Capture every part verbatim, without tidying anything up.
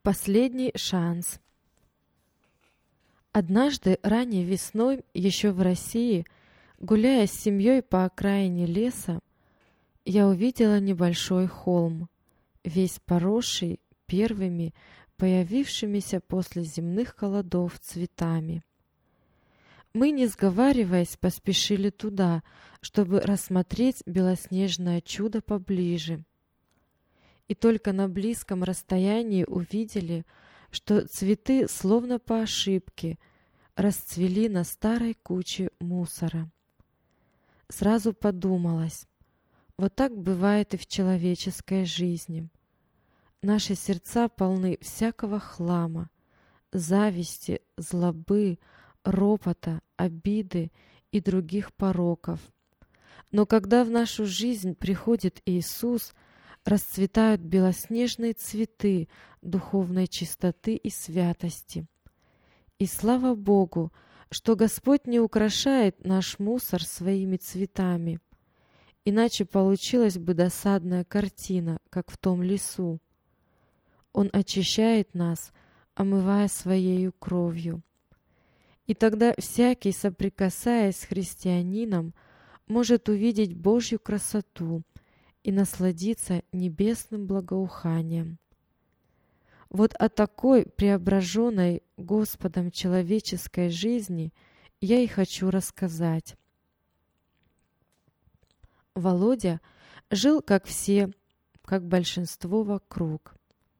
Последний шанс. Однажды ранней весной, еще в России, гуляя с семьей по окраине леса, я увидела небольшой холм, весь поросший первыми появившимися после земных холодов цветами. Мы, не сговариваясь, поспешили туда, чтобы рассмотреть белоснежное чудо поближе. И только на близком расстоянии увидели, что цветы, словно по ошибке, расцвели на старой куче мусора. Сразу подумалось, вот так бывает и в человеческой жизни. Наши сердца полны всякого хлама, зависти, злобы, ропота, обиды и других пороков. Но когда в нашу жизнь приходит Иисус, расцветают белоснежные цветы духовной чистоты и святости. И слава Богу, что Господь не украшает наш мусор своими цветами, иначе получилась бы досадная картина, как в том лесу. Он очищает нас, омывая Своею кровью. И тогда всякий, соприкасаясь с христианином, может увидеть Божью красоту и насладиться небесным благоуханием. Вот о такой преображенной Господом человеческой жизни я и хочу рассказать. Володя жил, как все, как большинство вокруг.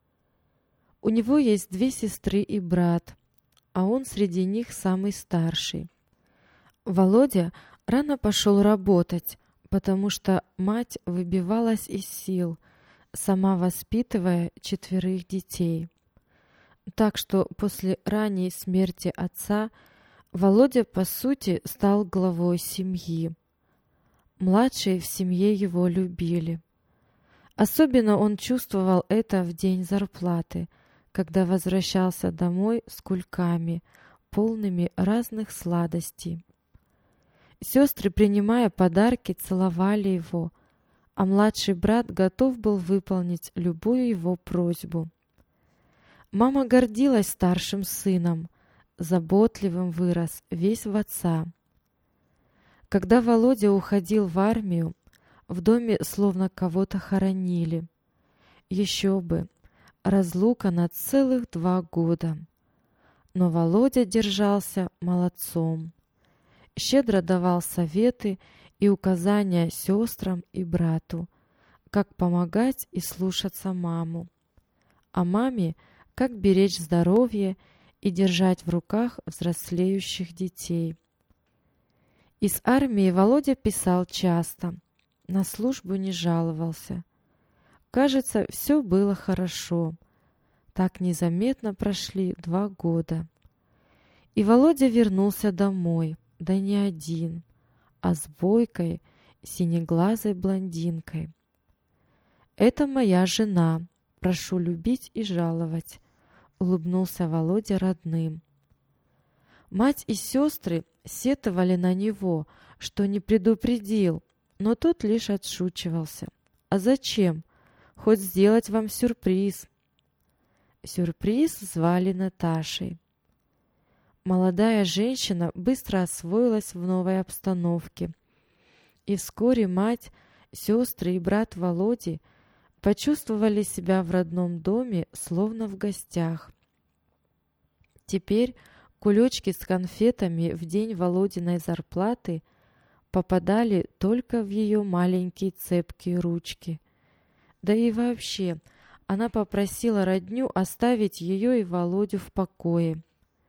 У него есть две сестры и брат, а он среди них самый старший. Володя рано пошел работать, потому что мать выбивалась из сил, сама воспитывая четверых детей. Так что после ранней смерти отца Володя, по сути, стал главой семьи. Младшие в семье его любили. Особенно он чувствовал это в день зарплаты, когда возвращался домой с кульками, полными разных сладостей. Сестры, принимая подарки, целовали его, а младший брат готов был выполнить любую его просьбу. Мама гордилась старшим сыном, заботливым вырос, весь в отца. Когда Володя уходил в армию, в доме словно кого-то хоронили. Еще бы, разлука на целых два года. Но Володя держался молодцом. Щедро давал советы и указания сестрам и брату, как помогать и слушаться маму, а маме, как беречь здоровье и держать в руках взрослеющих детей. Из армии Володя писал часто, на службу не жаловался. Кажется, все было хорошо. Так незаметно прошли два года. И Володя вернулся домой, да не один, а с бойкой, синеглазой блондинкой. «Это моя жена, прошу любить и жаловать», — улыбнулся Володя родным. Мать и сестры сетовали на него, что не предупредил, но тот лишь отшучивался. «А зачем? Хоть сделать вам сюрприз». Сюрприз звали Наташей. Молодая женщина быстро освоилась в новой обстановке. И вскоре мать, сестры и брат Володи почувствовали себя в родном доме, словно в гостях. Теперь кулечки с конфетами в день Володиной зарплаты попадали только в ее маленькие цепкие ручки. Да и вообще, она попросила родню оставить ее и Володю в покое.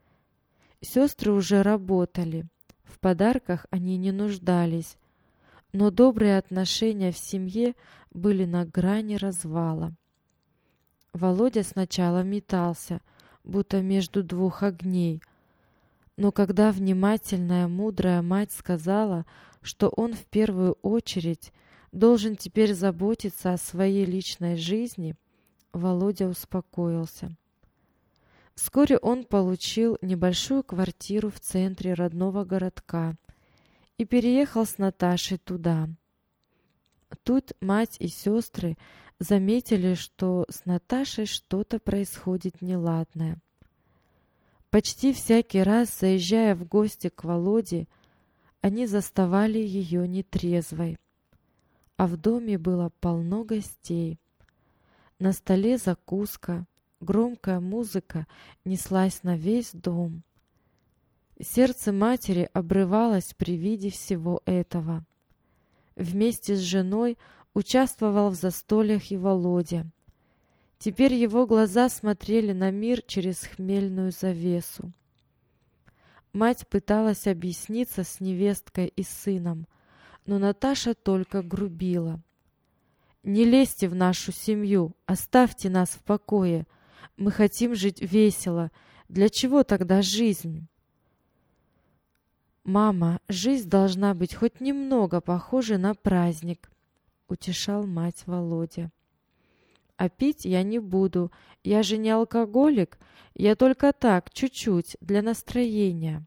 Сестры уже работали, в подарках они не нуждались, но добрые отношения в семье были на грани развала. Володя сначала метался, будто между двух огней, но когда внимательная, мудрая мать сказала, что он в первую очередь должен теперь заботиться о своей личной жизни, Володя успокоился. Вскоре он получил небольшую квартиру в центре родного городка и переехал с Наташей туда. Тут мать и сестры заметили, что с Наташей что-то происходит неладное. Почти всякий раз, заезжая в гости к Володе, они заставали ее нетрезвой. А в доме было полно гостей. На столе закуска, громкая музыка неслась на весь дом. Сердце матери обрывалось при виде всего этого. Вместе с женой участвовал в застольях и Володя. Теперь его глаза смотрели на мир через хмельную завесу. Мать пыталась объясниться с невесткой и сыном, но Наташа только грубила. «Не лезьте в нашу семью, оставьте нас в покое. Мы хотим жить весело. Для чего тогда жизнь?» «Мама, жизнь должна быть хоть немного похожа на праздник», — утешал мать Володя. «А пить я не буду. Я же не алкоголик. Я только так, чуть-чуть, для настроения».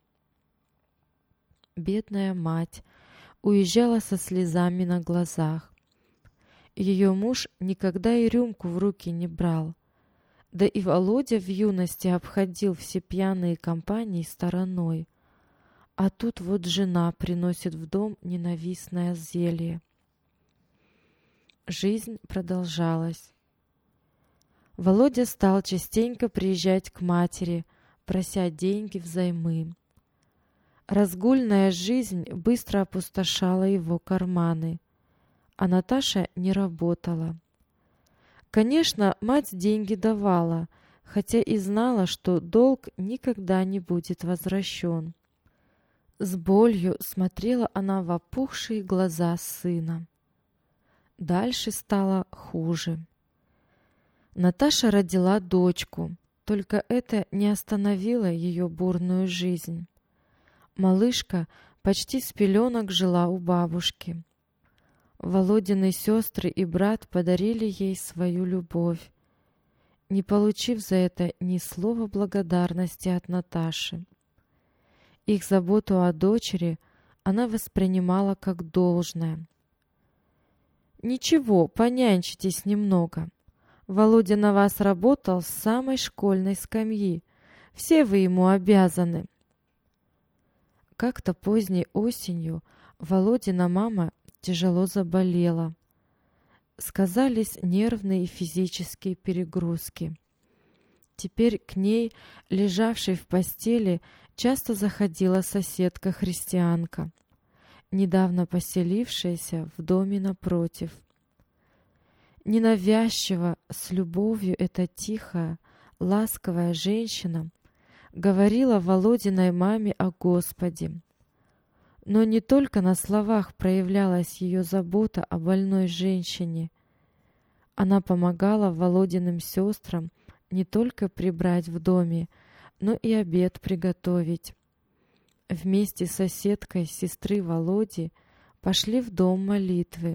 Бедная мать уезжала со слезами на глазах. Ее муж никогда и рюмку в руки не брал. Да и Володя в юности обходил все пьяные компании стороной. А тут вот жена приносит в дом ненавистное зелье. Жизнь продолжалась. Володя стал частенько приезжать к матери, прося деньги взаймы. Разгульная жизнь быстро опустошала его карманы, а Наташа не работала. Конечно, мать деньги давала, хотя и знала, что долг никогда не будет возвращен. С болью смотрела она в опухшие глаза сына. Дальше стало хуже. Наташа родила дочку, только это не остановило ее бурную жизнь. Малышка почти с пеленок жила у бабушки. Володины сестры и брат подарили ей свою любовь, не получив за это ни слова благодарности от Наташи. Их заботу о дочери она воспринимала как должное. «Ничего, понянчитесь немного. Володя на вас работал с самой школьной скамьи. Все вы ему обязаны». Как-то поздней осенью Володина мама тяжело заболела. Сказались нервные и физические перегрузки. Теперь к ней, лежавшей в постели, часто заходила соседка-христианка, недавно поселившаяся в доме напротив. Ненавязчиво, с любовью эта тихая, ласковая женщина говорила Володиной маме о Господе. Но не только на словах проявлялась ее забота о больной женщине. Она помогала Володиным сестрам не только прибрать в доме, но и обед приготовить. Вместе с соседкой сестры Володи пошли в дом молитвы.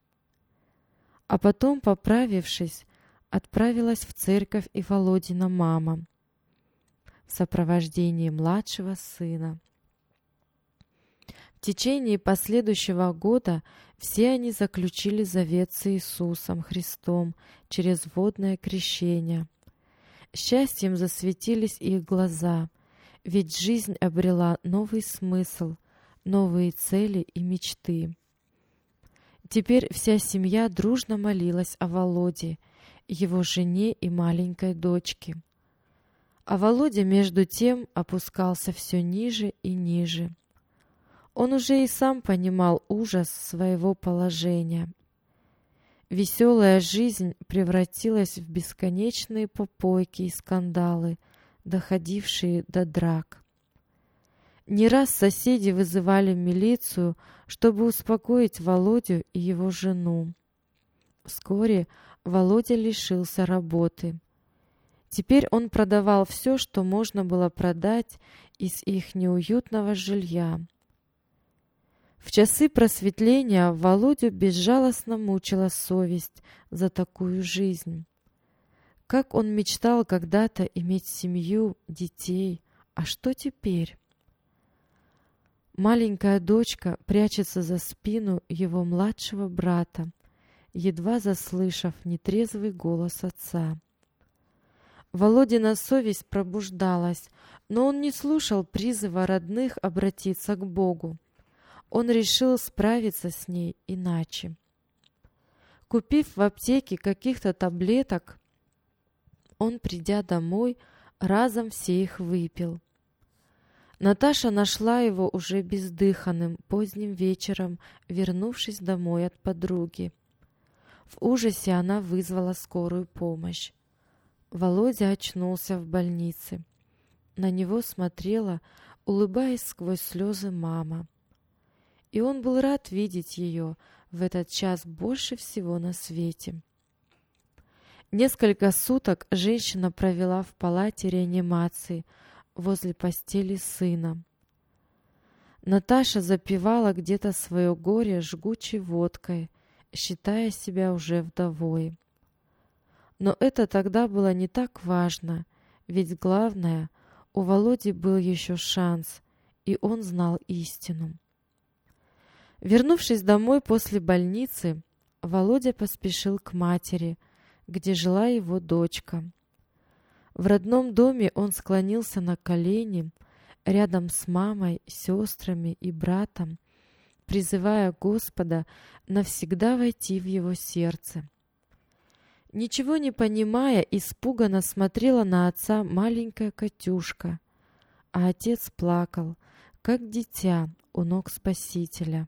А потом, поправившись, отправилась в церковь и Володина мама в сопровождении младшего сына. В течение последующего года все они заключили завет с Иисусом Христом через водное крещение. Счастьем засветились их глаза, ведь жизнь обрела новый смысл, новые цели и мечты. Теперь вся семья дружно молилась о Володе, его жене и маленькой дочке. А Володя между тем опускался все ниже и ниже. Он уже и сам понимал ужас своего положения. Веселая жизнь превратилась в бесконечные попойки и скандалы, доходившие до драк. Не раз соседи вызывали милицию, чтобы успокоить Володю и его жену. Вскоре Володя лишился работы. Теперь он продавал все, что можно было продать из их неуютного жилья. В часы просветления Володю безжалостно мучила совесть за такую жизнь. Как он мечтал когда-то иметь семью, детей, а что теперь? Маленькая дочка прячется за спину его младшего брата, едва заслышав нетрезвый голос отца. Володина совесть пробуждалась, но он не слушал призыва родных обратиться к Богу. Он решил справиться с ней иначе. Купив в аптеке каких-то таблеток, он, придя домой, разом все их выпил. Наташа нашла его уже бездыханным поздним вечером, вернувшись домой от подруги. В ужасе она вызвала скорую помощь. Володя очнулся в больнице. На него смотрела, улыбаясь сквозь слезы, мама. И он был рад видеть ее в этот час больше всего на свете. Несколько суток женщина провела в палате реанимации возле постели сына. Наташа запивала где-то свое горе жгучей водкой, считая себя уже вдовой. Но это тогда было не так важно, ведь главное, у Володи был еще шанс, и он знал истину. Вернувшись домой после больницы, Володя поспешил к матери, где жила его дочка. В родном доме он склонился на колени рядом с мамой, сестрами и братом, призывая Господа навсегда войти в его сердце. Ничего не понимая, испуганно смотрела на отца маленькая Катюшка, а отец плакал, как дитя у ног Спасителя.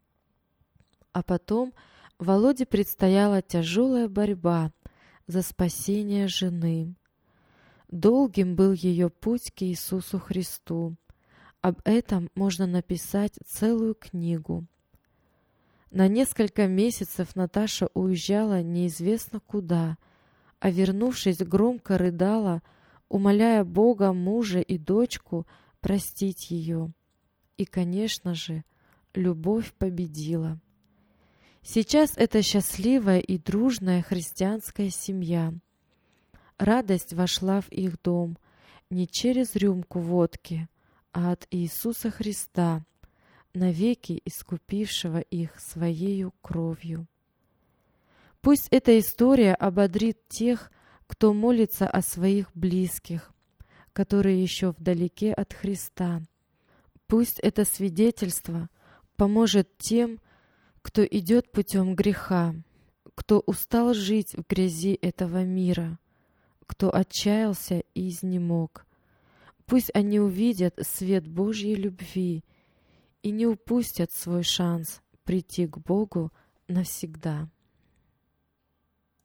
А потом Володе предстояла тяжелая борьба за спасение жены. Долгим был ее путь к Иисусу Христу. Об этом можно написать целую книгу. На несколько месяцев Наташа уезжала неизвестно куда, а вернувшись, громко рыдала, умоляя Бога, мужа и дочку простить ее. И, конечно же, любовь победила. Сейчас это счастливая и дружная христианская семья. Радость вошла в их дом не через рюмку водки, а от Иисуса Христа, навеки искупившего их своею кровью. Пусть эта история ободрит тех, кто молится о своих близких, которые еще вдалеке от Христа. Пусть это свидетельство поможет тем, кто идет путем греха, кто устал жить в грязи этого мира, кто отчаялся и изнемог. Пусть они увидят свет Божьей любви и не упустят свой шанс прийти к Богу навсегда.